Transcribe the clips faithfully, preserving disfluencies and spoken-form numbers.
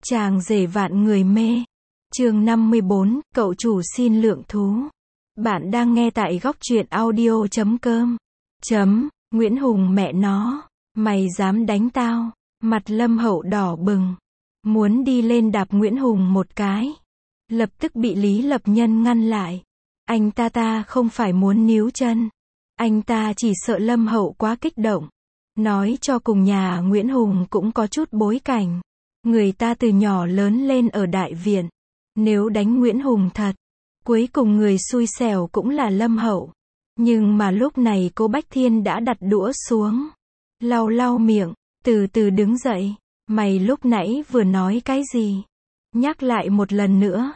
Chàng rể vạn người mê. Chương năm mươi bốn, cậu chủ xin lượng thú. Bạn đang nghe tại góc truyện audio chấm com. Chấm, Nguyễn Hùng mẹ nó, mày dám đánh tao. Mặt Lâm Hậu đỏ bừng, muốn đi lên đạp Nguyễn Hùng một cái. Lập tức bị Lý Lập Nhân ngăn lại. Anh ta ta không phải muốn níu chân. Anh ta chỉ sợ Lâm Hậu quá kích động. Nói cho cùng nhà Nguyễn Hùng cũng có chút bối cảnh. Người ta từ nhỏ lớn lên ở đại viện. Nếu đánh Nguyễn Hùng thật, cuối cùng người xui xẻo cũng là Lâm Hậu. Nhưng mà lúc này cô Bách Thiên đã đặt đũa xuống. Lau lau miệng, từ từ đứng dậy. Mày lúc nãy vừa nói cái gì? Nhắc lại một lần nữa.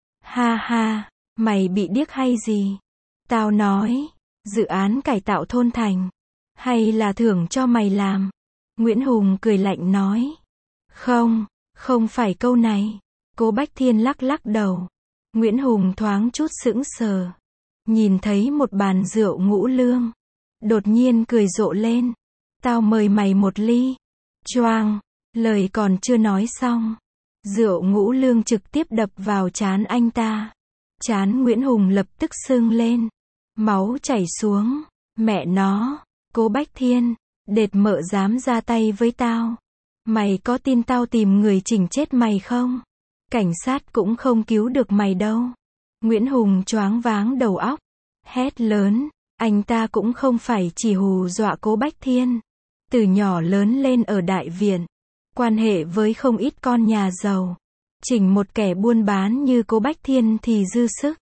Ha ha, mày bị điếc hay gì? Tao nói, dự án cải tạo thôn thành. Hay là thưởng cho mày làm? Nguyễn Hùng cười lạnh nói. Không, không phải câu này. Cô Bách Thiên lắc lắc đầu. Nguyễn Hùng thoáng chút sững sờ. Nhìn thấy một bàn rượu ngũ lương. Đột nhiên cười rộ lên. Tao mời mày một ly. Choang, lời còn chưa nói xong. Rượu ngũ lương trực tiếp đập vào trán anh ta. Trán Nguyễn Hùng lập tức sưng lên. Máu chảy xuống. Mẹ nó, cô Bách Thiên, đệt mợ dám ra tay với tao. Mày có tin tao tìm người chỉnh chết mày không? Cảnh sát cũng không cứu được mày đâu. Nguyễn Hùng choáng váng đầu óc. Hét lớn, anh ta cũng không phải chỉ hù dọa cô Bách Thiên. Từ nhỏ lớn lên ở đại viện. Quan hệ với không ít con nhà giàu. Chỉnh một kẻ buôn bán như cô Bách Thiên thì dư sức.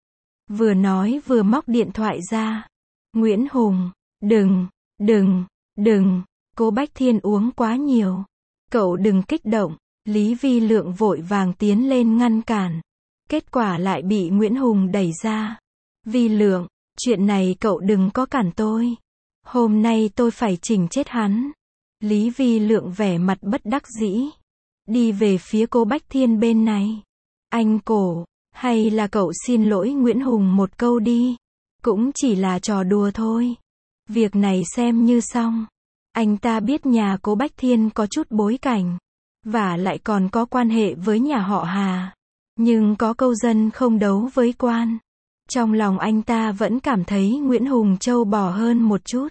Vừa nói vừa móc điện thoại ra. Nguyễn Hùng, đừng, đừng, đừng, cô Bách Thiên uống quá nhiều. Cậu đừng kích động. Lý Vi Lượng vội vàng tiến lên ngăn cản. Kết quả lại bị Nguyễn Hùng đẩy ra. Vi Lượng, chuyện này cậu đừng có cản tôi. Hôm nay tôi phải chỉnh chết hắn. Lý Vi Lượng vẻ mặt bất đắc dĩ. Đi về phía cô Bách Thiên bên này. Anh Cổ, hay là cậu xin lỗi Nguyễn Hùng một câu đi. Cũng chỉ là trò đùa thôi. Việc này xem như xong. Anh ta biết nhà cô Bách Thiên có chút bối cảnh. Và lại còn có quan hệ với nhà họ Hà. Nhưng có câu dân không đấu với quan. Trong lòng anh ta vẫn cảm thấy Nguyễn Hùng trâu bò hơn một chút.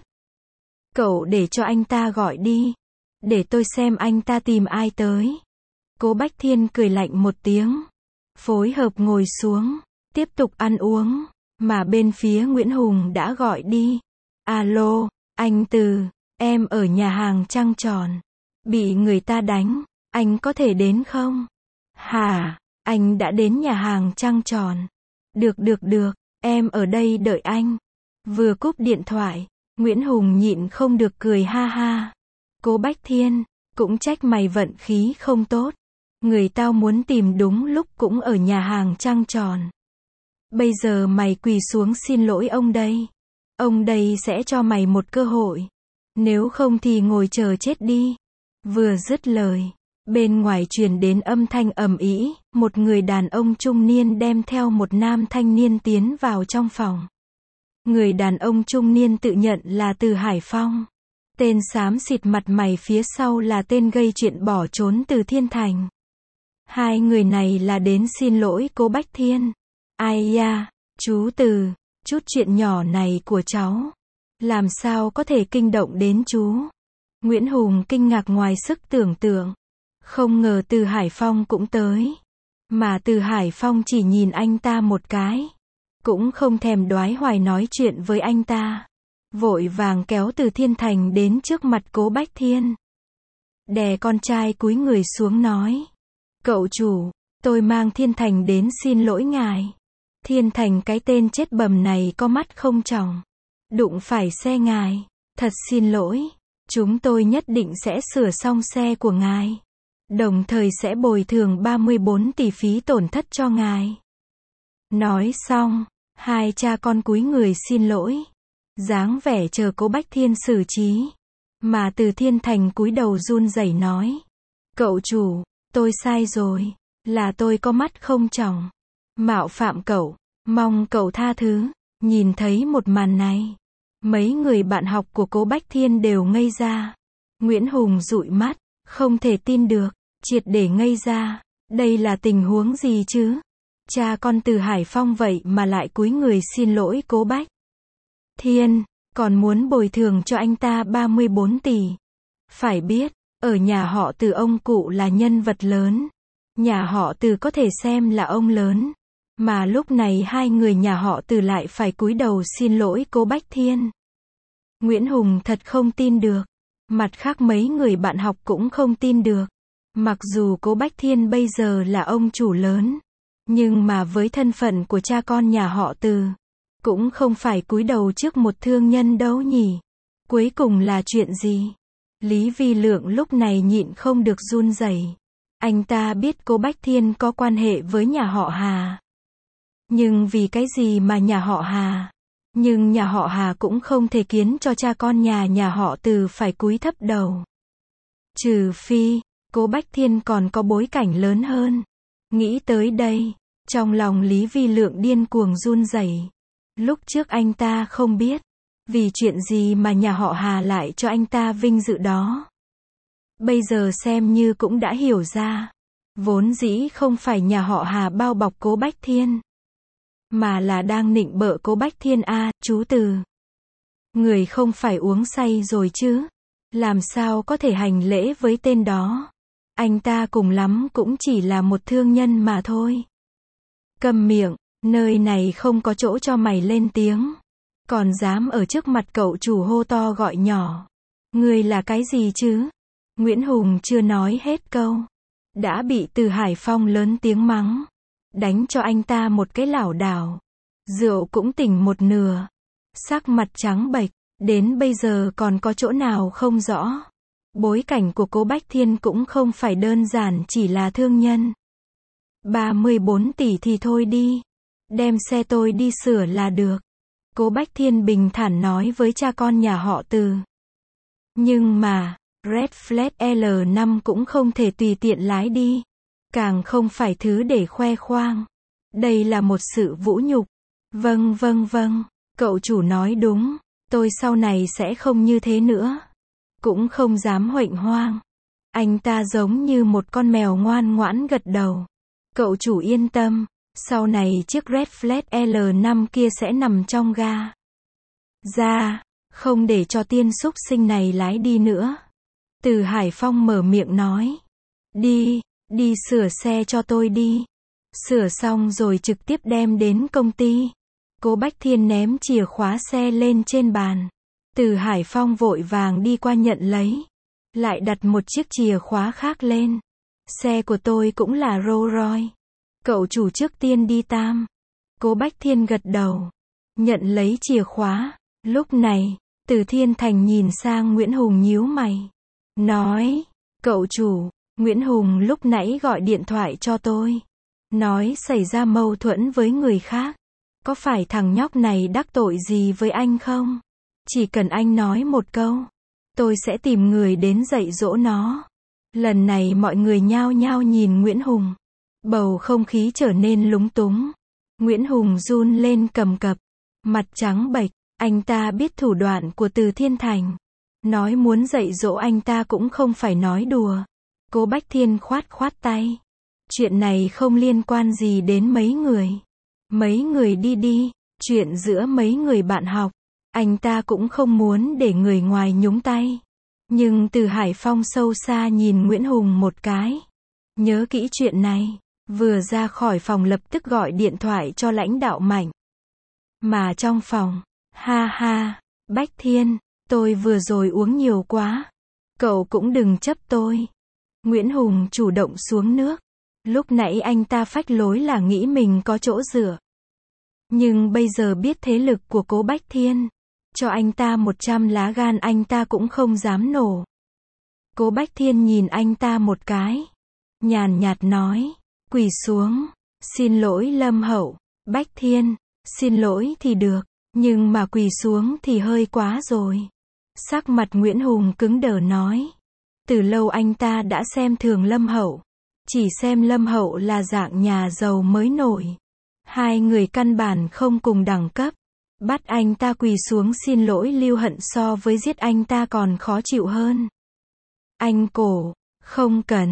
Cậu để cho anh ta gọi đi. Để tôi xem anh ta tìm ai tới. Cô Bách Thiên cười lạnh một tiếng. Phối hợp ngồi xuống. Tiếp tục ăn uống. Mà bên phía Nguyễn Hùng đã gọi đi. Alo, anh Từ. Em ở nhà hàng Trăng Tròn. Bị người ta đánh. Anh có thể đến không? Hả? Anh đã đến nhà hàng Trăng Tròn. Được được được, em ở đây đợi anh. Vừa cúp điện thoại, Nguyễn Hùng nhịn không được cười ha ha. Cô Bách Thiên, cũng trách mày vận khí không tốt. Người tao muốn tìm đúng lúc cũng ở nhà hàng Trăng Tròn. Bây giờ mày quỳ xuống xin lỗi ông đây. Ông đây sẽ cho mày một cơ hội. Nếu không thì ngồi chờ chết đi. Vừa dứt lời, bên ngoài truyền đến âm thanh ầm ĩ, một người đàn ông trung niên đem theo một nam thanh niên tiến vào trong phòng. Người đàn ông trung niên tự nhận là từ Hải Phong. Tên xám xịt mặt mày phía sau là tên gây chuyện bỏ trốn từ Thiên Thành. Hai người này là đến xin lỗi cô Bách Thiên. Ai da, chú Từ, chút chuyện nhỏ này của cháu. Làm sao có thể kinh động đến chú? Nguyễn Hùng kinh ngạc ngoài sức tưởng tượng. Không ngờ Từ Hải Phong cũng tới. Mà Từ Hải Phong chỉ nhìn anh ta một cái. Cũng không thèm đoái hoài nói chuyện với anh ta. Vội vàng kéo Từ Thiên Thành đến trước mặt cố Bách Thiên. Đè con trai cúi người xuống nói. Cậu chủ, tôi mang Thiên Thành đến xin lỗi ngài. Thiên Thành cái tên chết bầm này có mắt không tròng. Đụng phải xe ngài. Thật xin lỗi. Chúng tôi nhất định sẽ sửa xong xe của ngài. Đồng thời sẽ bồi thường ba mươi bốn tỷ phí tổn thất cho ngài. Nói xong, hai cha con cúi người xin lỗi. Dáng vẻ chờ cô Bách Thiên xử trí. Mà Từ Thiên Thành cúi đầu run rẩy nói. Cậu chủ, tôi sai rồi. Là tôi có mắt không tròng. Mạo phạm cậu. Mong cậu tha thứ. Nhìn thấy một màn này. Mấy người bạn học của cố Bách Thiên đều ngây ra. Nguyễn Hùng dụi mắt. Không thể tin được. triệt để ngây ra. Đây là tình huống gì chứ? Cha con từ Hải Phong vậy mà lại cúi người xin lỗi Cố Bách Thiên, còn muốn bồi thường cho anh ta ba mươi bốn tỷ. Phải biết, ở nhà họ Từ ông cụ là nhân vật lớn. Nhà họ Từ có thể xem là ông lớn. Mà lúc này hai người nhà họ Từ lại phải cúi đầu xin lỗi Cố Bách Thiên. Nguyễn Hùng thật không tin được. Mặt khác mấy người bạn học cũng không tin được. Mặc dù Cố Bách Thiên bây giờ là ông chủ lớn, nhưng mà với thân phận của cha con nhà họ Từ, cũng không phải cúi đầu trước một thương nhân đâu nhỉ. Cuối cùng là chuyện gì? Lý Vi Lượng lúc này nhịn không được run rẩy. Anh ta biết Cố Bách Thiên có quan hệ với nhà họ Hà. Nhưng vì cái gì mà nhà họ Hà? Nhưng nhà họ Hà cũng không thể khiến cho cha con nhà nhà họ Từ phải cúi thấp đầu. Trừ phi, Cố Bách Thiên còn có bối cảnh lớn hơn. Nghĩ tới đây, trong lòng Lý Vi Lượng điên cuồng run rẩy. Lúc trước anh ta không biết, vì chuyện gì mà nhà họ Hà lại cho anh ta vinh dự đó. Bây giờ xem như cũng đã hiểu ra. Vốn dĩ không phải nhà họ Hà bao bọc Cố Bách Thiên, mà là đang nịnh bợ Cố Bách Thiên a, à, chú Từ. Người không phải uống say rồi chứ? Làm sao có thể hành lễ với tên đó? Anh ta cùng lắm cũng chỉ là một thương nhân mà thôi. Câm miệng, nơi này không có chỗ cho mày lên tiếng. Còn dám ở trước mặt cậu chủ hô to gọi nhỏ. Người là cái gì chứ? Nguyễn Hùng chưa nói hết câu, đã bị Từ Hải Phong lớn tiếng mắng. Đánh cho anh ta một cái lảo đảo. Rượu cũng tỉnh một nửa. Sắc mặt trắng bệch, đến bây giờ còn có chỗ nào không rõ. Bối cảnh của Cố Bách Thiên cũng không phải đơn giản chỉ là thương nhân. ba mươi bốn tỷ thì thôi đi. Đem xe tôi đi sửa là được. Cố Bách Thiên bình thản nói với cha con nhà họ Từ. Nhưng mà, Red Flag L năm cũng không thể tùy tiện lái đi. Càng không phải thứ để khoe khoang. Đây là một sự vũ nhục. Vâng vâng vâng, cậu chủ nói đúng. Tôi sau này sẽ không như thế nữa. Cũng không dám huệnh hoang. Anh ta giống như một con mèo ngoan ngoãn gật đầu. Cậu chủ yên tâm. Sau này chiếc Red Flag L năm kia sẽ nằm trong ga. Ra, không để cho tiên súc sinh này lái đi nữa. Từ Hải Phong mở miệng nói. Đi, đi sửa xe cho tôi đi. Sửa xong rồi trực tiếp đem đến công ty. Cố Bách Thiên ném chìa khóa xe lên trên bàn. Từ Hải Phong vội vàng đi qua nhận lấy. Lại đặt một chiếc chìa khóa khác lên. Xe của tôi cũng là Rolls Royce. Cậu chủ trước tiên đi tam. Cố Bách Thiên gật đầu. Nhận lấy chìa khóa. Lúc này, Từ Thiên Thành nhìn sang Nguyễn Hùng nhíu mày. Nói, cậu chủ, Nguyễn Hùng lúc nãy gọi điện thoại cho tôi. Nói xảy ra mâu thuẫn với người khác. Có phải thằng nhóc này đắc tội gì với anh không? Chỉ cần anh nói một câu, tôi sẽ tìm người đến dạy dỗ nó. Lần này mọi người nhao nhao nhìn Nguyễn Hùng. Bầu không khí trở nên lúng túng. Nguyễn Hùng run lên cầm cập. Mặt trắng bệch. Anh ta biết thủ đoạn của Từ Thiên Thành. Nói muốn dạy dỗ anh ta cũng không phải nói đùa. Cố Bách Thiên khoát khoát tay. Chuyện này không liên quan gì đến mấy người. Mấy người đi đi. Chuyện giữa mấy người bạn học. Anh ta cũng không muốn để người ngoài nhúng tay. Nhưng Từ Hải Phong sâu xa nhìn Nguyễn Hùng một cái. Nhớ kỹ chuyện này. Vừa ra khỏi phòng lập tức gọi điện thoại cho lãnh đạo Mạnh. Mà trong phòng, ha ha, Bách Thiên, tôi vừa rồi uống nhiều quá. Cậu cũng đừng chấp tôi. Nguyễn Hùng chủ động xuống nước. Lúc nãy anh ta phách lối là nghĩ mình có chỗ dựa. Nhưng bây giờ biết thế lực của Cố Bách Thiên. Cho anh ta một trăm lá gan anh ta cũng không dám nổ. Cố Bách Thiên nhìn anh ta một cái. Nhàn nhạt nói. Quỳ xuống. Xin lỗi Lâm Hậu. Bách Thiên. Xin lỗi thì được. Nhưng mà quỳ xuống thì hơi quá rồi. Sắc mặt Nguyễn Hùng cứng đờ nói. Từ lâu anh ta đã xem thường Lâm Hậu. Chỉ xem Lâm Hậu là dạng nhà giàu mới nổi. Hai người căn bản không cùng đẳng cấp. Bắt anh ta quỳ xuống xin lỗi Lưu Hận so với giết anh ta còn khó chịu hơn. Anh cổ, không cần,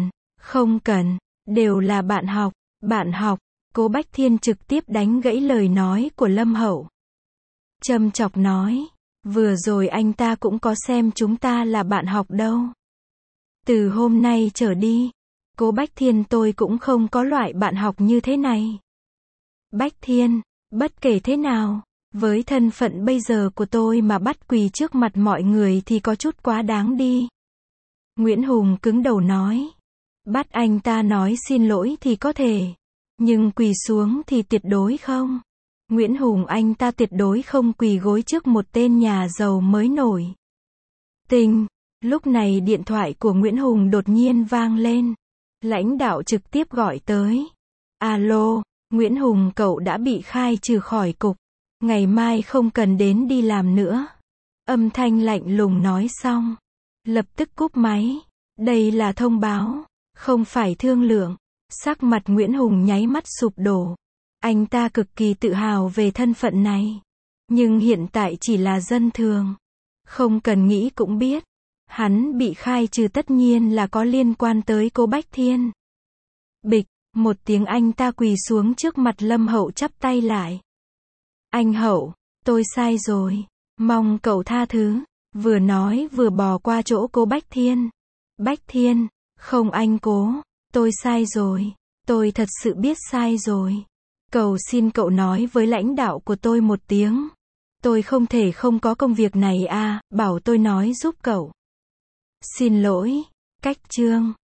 Không cần, đều là bạn học, bạn học. Cố Bách Thiên trực tiếp đánh gãy lời nói của Lâm Hậu. Châm chọc nói, vừa rồi anh ta cũng có xem chúng ta là bạn học đâu. Từ hôm nay trở đi, Cố Bách Thiên tôi cũng không có loại bạn học như thế này. Bách Thiên, bất kể thế nào, với thân phận bây giờ của tôi mà bắt quỳ trước mặt mọi người thì có chút quá đáng đi. Nguyễn Hùng cứng đầu nói, bắt anh ta nói xin lỗi thì có thể, nhưng quỳ xuống thì tuyệt đối không. Nguyễn Hùng anh ta tuyệt đối không quỳ gối trước một tên nhà giàu mới nổi. Tình, lúc này điện thoại của Nguyễn Hùng đột nhiên vang lên. Lãnh đạo trực tiếp gọi tới. Alo, Nguyễn Hùng cậu đã bị khai trừ khỏi cục. Ngày mai không cần đến đi làm nữa. Âm thanh lạnh lùng nói xong. Lập tức cúp máy. Đây là thông báo, không phải thương lượng. Sắc mặt Nguyễn Hùng nháy mắt sụp đổ. Anh ta cực kỳ tự hào về thân phận này. Nhưng hiện tại chỉ là dân thường. Không cần nghĩ cũng biết. Hắn bị khai trừ tất nhiên là có liên quan tới Cố Bách Thiên. Bịch, một tiếng anh ta quỳ xuống trước mặt Lâm Hậu chắp tay lại. Anh Hậu, tôi sai rồi. Mong cậu tha thứ. Vừa nói vừa bò qua chỗ Cố Bách Thiên. Bách Thiên, không anh Cố, tôi sai rồi. Tôi thật sự biết sai rồi. Cầu xin cậu nói với lãnh đạo của tôi một tiếng. Tôi không thể không có công việc này à, bảo tôi nói giúp cậu. Xin lỗi, cách chương.